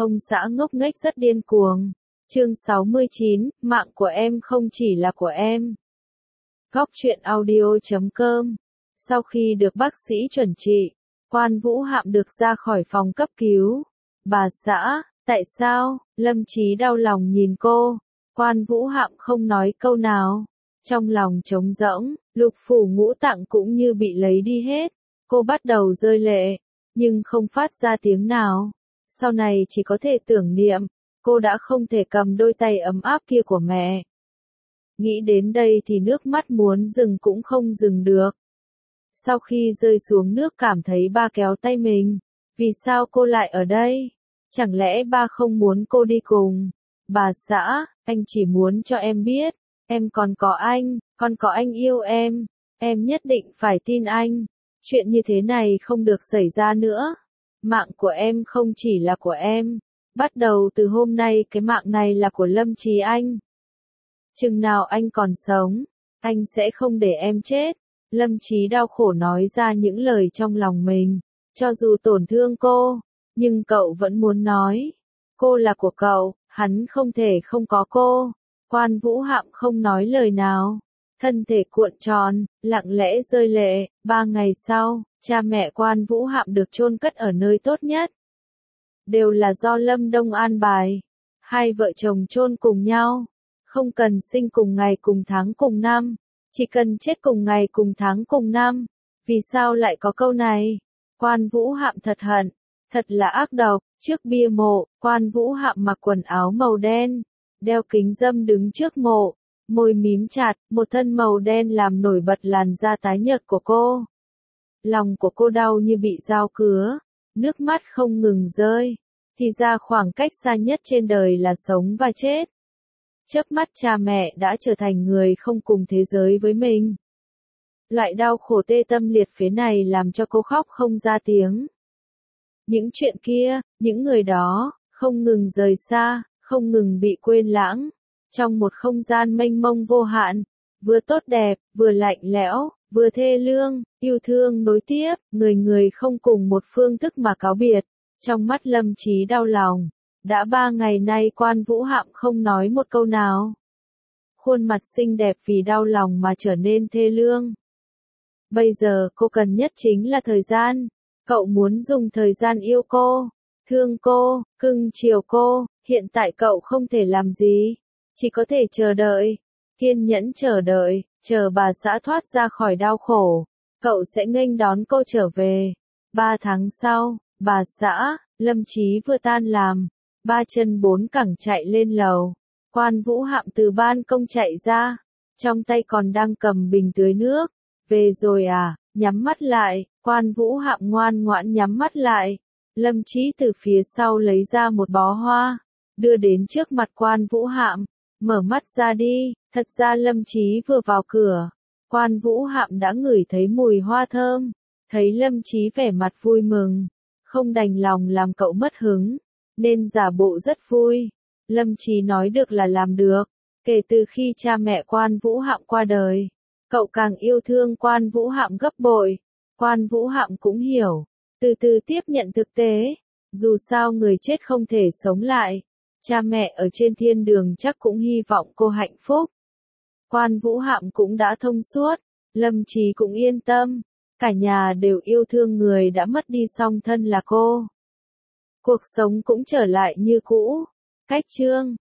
Ông xã ngốc nghếch rất điên cuồng. Chương 69, mạng của em không chỉ là của em. Góc truyện audio.com. Sau khi được bác sĩ chuẩn trị, Quan Vũ Hạm được ra khỏi phòng cấp cứu. Bà xã, tại sao? Lâm Chí đau lòng nhìn cô. Quan Vũ Hạm không nói câu nào. Trong lòng trống rỗng, lục phủ ngũ tạng cũng như bị lấy đi hết. Cô bắt đầu rơi lệ, nhưng không phát ra tiếng nào. Sau này chỉ có thể tưởng niệm, cô đã không thể cầm đôi tay ấm áp kia của mẹ. Nghĩ đến đây thì nước mắt muốn dừng cũng không dừng được. Sau khi rơi xuống nước cảm thấy ba kéo tay mình. Vì sao cô lại ở đây? Chẳng lẽ ba không muốn cô đi cùng? Bà xã, anh chỉ muốn cho em biết, em còn có anh, còn có anh yêu em nhất định phải tin anh. Chuyện như thế này không được xảy ra nữa. Mạng của em không chỉ là của em. Bắt đầu từ hôm nay cái mạng này là của Lâm Chí Anh. Chừng nào anh còn sống, anh sẽ không để em chết. Lâm Chí đau khổ nói ra những lời trong lòng mình. Cho dù tổn thương cô, nhưng cậu vẫn muốn nói. Cô là của cậu, hắn không thể không có cô. Quan Vũ Hạm không nói lời nào. Thân thể cuộn tròn, lặng lẽ rơi lệ. 3 ngày sau, cha mẹ Quan Vũ Hạm được chôn cất ở nơi tốt nhất. Đều là do Lâm Đông an bài. Hai vợ chồng chôn cùng nhau. Không cần sinh cùng ngày cùng tháng cùng năm. Chỉ cần chết cùng ngày cùng tháng cùng năm. Vì sao lại có câu này? Quan Vũ Hạm thật hận. Thật là ác độc. Trước bia mộ, Quan Vũ Hạm mặc quần áo màu đen. Đeo kính râm đứng trước mộ. Môi mím chặt, một thân màu đen làm nổi bật làn da tái nhợt của cô. Lòng của cô đau như bị dao cứa. Nước mắt không ngừng rơi. Thì ra khoảng cách xa nhất trên đời là sống và chết. Chớp mắt cha mẹ đã trở thành người không cùng thế giới với mình. Loại đau khổ tê tâm liệt phế này làm cho cô khóc không ra tiếng. Những chuyện kia, những người đó, không ngừng rời xa, không ngừng bị quên lãng. Trong một không gian mênh mông vô hạn, vừa tốt đẹp, vừa lạnh lẽo, vừa thê lương, yêu thương nối tiếp, người người không cùng một phương thức mà cáo biệt. Trong mắt Lâm Chí đau lòng. Đã 3 ngày nay Quan Vũ Hạm không nói một câu nào. Khuôn mặt xinh đẹp vì đau lòng mà trở nên thê lương. Bây giờ cô cần nhất chính là thời gian. Cậu muốn dùng thời gian yêu cô, thương cô, cưng chiều cô. Hiện tại cậu không thể làm gì. Chỉ có thể chờ đợi. Kiên nhẫn chờ đợi, chờ bà xã thoát ra khỏi đau khổ. Cậu sẽ nghênh đón cô trở về. 3 tháng sau, bà xã, Lâm Chí vừa tan làm. 3 chân 4 cẳng chạy lên lầu. Quan Vũ Hạm từ ban công chạy ra. Trong tay còn đang cầm bình tưới nước. Về rồi à? Nhắm mắt lại. Quan Vũ Hạm ngoan ngoãn nhắm mắt lại. Lâm Chí từ phía sau lấy ra một bó hoa. Đưa đến trước mặt Quan Vũ Hạm. Mở mắt ra đi. Thật ra Lâm Chí vừa vào cửa. Quan Vũ Hạm đã ngửi thấy mùi hoa thơm. Thấy Lâm Chí vẻ mặt vui mừng. Không đành lòng làm cậu mất hứng. Nên giả bộ rất vui. Lâm Chí nói được là làm được. Kể từ khi cha mẹ Quan Vũ Hạm qua đời, cậu càng yêu thương Quan Vũ Hạm gấp bội. Quan Vũ Hạm cũng hiểu. Từ từ tiếp nhận thực tế. Dù sao người chết không thể sống lại. Cha mẹ ở trên thiên đường chắc cũng hy vọng cô hạnh phúc. Quan Vũ Hạm cũng đã thông suốt. Lâm Chí cũng yên tâm. Cả nhà đều yêu thương người đã mất đi song thân là cô. Cuộc sống cũng trở lại như cũ. Cách chương